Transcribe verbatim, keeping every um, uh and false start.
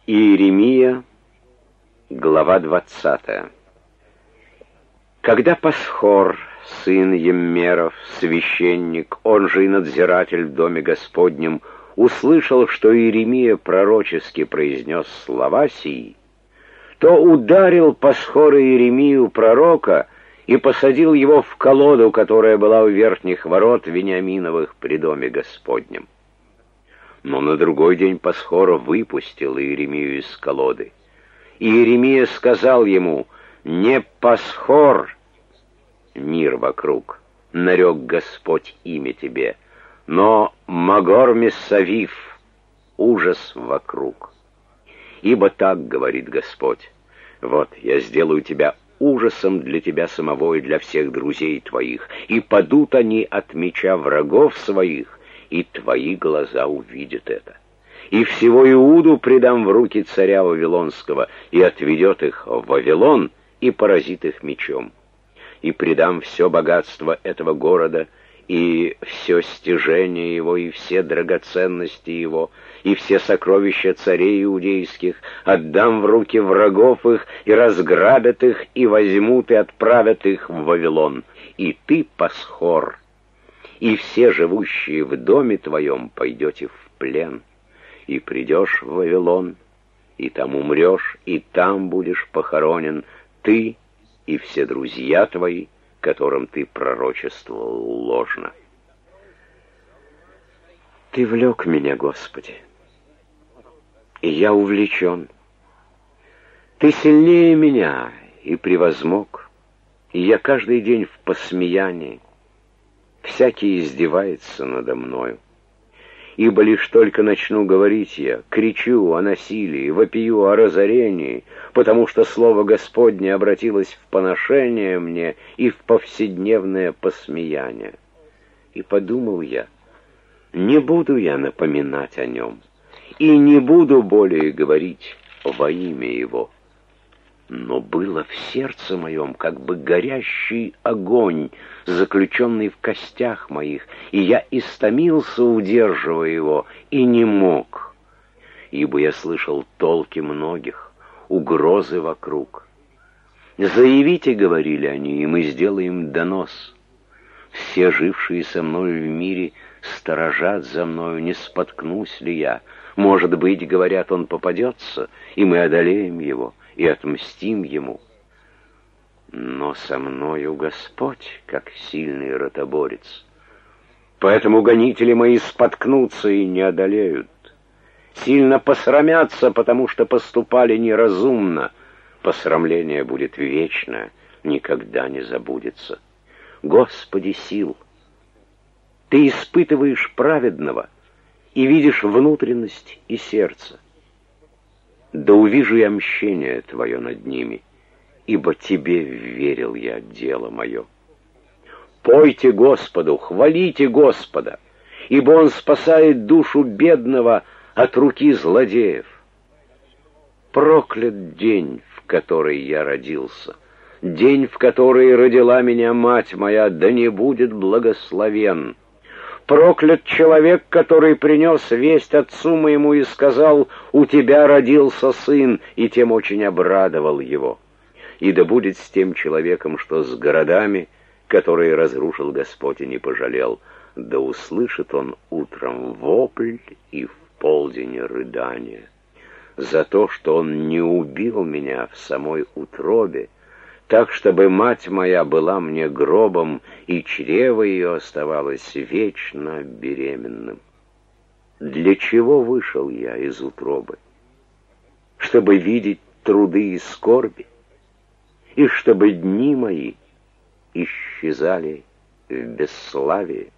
Иеремия, глава двадцатая. Когда Пасхор, сын Еммеров, священник, он же и надзиратель в доме Господнем, услышал, что Иеремия пророчески произнес слова сии, то ударил Пасхор Иеремию пророка и посадил его в колоду, которая была у верхних ворот Вениаминовых при доме Господнем. Но на другой день Пасхор выпустил Иеремию из колоды. И Иеремия сказал ему: «Не Пасхор, мир вокруг, нарек Господь имя тебе, но Магор-Месавив, ужас вокруг. Ибо так говорит Господь: вот я сделаю тебя ужасом для тебя самого и для всех друзей твоих, и падут они от меча врагов своих, и твои глаза увидят это. И всего Иуду предам в руки царя Вавилонского, и отведет их в Вавилон, и поразит их мечом. И предам все богатство этого города, и все стяжение его, и все драгоценности его, и все сокровища царей иудейских, отдам в руки врагов их, и разграбят их, и возьмут, и отправят их в Вавилон. И ты, Пасхор, и все живущие в доме твоем пойдете в плен, и придешь в Вавилон, и там умрешь, и там будешь похоронен, ты и все друзья твои, которым ты пророчествовал ложно». Ты влек меня, Господи, и я увлечен. Ты сильнее меня и превозмог, и я каждый день в посмеянии. Всякий издевается надо мною. Ибо лишь только начну говорить я, кричу о насилии, вопию о разорении, потому что слово Господне обратилось в поношение мне и в повседневное посмеяние. И подумал я: не буду я напоминать о нем, и не буду более говорить во имя его. Но было в сердце моем как бы горящий огонь, заключенный в костях моих, и я истомился, удерживая его, и не мог, ибо я слышал толки многих, угрозы вокруг. «Заявите, — говорили они, — и мы сделаем донос. Все жившие со мною в мире сторожат за мною, не споткнусь ли я. Может быть, — говорят, — он попадется, и мы одолеем его и отмстим ему. Но со мною Господь, как сильный ротоборец. Поэтому гонители мои споткнутся и не одолеют. Сильно посрамятся, потому что поступали неразумно. Посрамление будет вечно, никогда не забудется. Господи сил, Ты испытываешь праведного и видишь внутренность и сердце. Да увижу я мщение Твое над ними, ибо Тебе верил я дело мое. Пойте Господу, хвалите Господа, ибо Он спасает душу бедного от руки злодеев. Проклят день, в который я родился, день, в который родила меня мать моя, да не будет благословен. Проклят человек, который принес весть отцу моему и сказал: у тебя родился сын, и тем очень обрадовал его. И да будет с тем человеком, что с городами, которые разрушил Господь и не пожалел, да услышит он утром вопль и в полдень рыдание. За то, что он не убил меня в самой утробе, так, чтобы мать моя была мне гробом, и чрево ее оставалось вечно беременным. Для чего вышел я из утробы? Чтобы видеть труды и скорби, и чтобы дни мои исчезали в бесславии.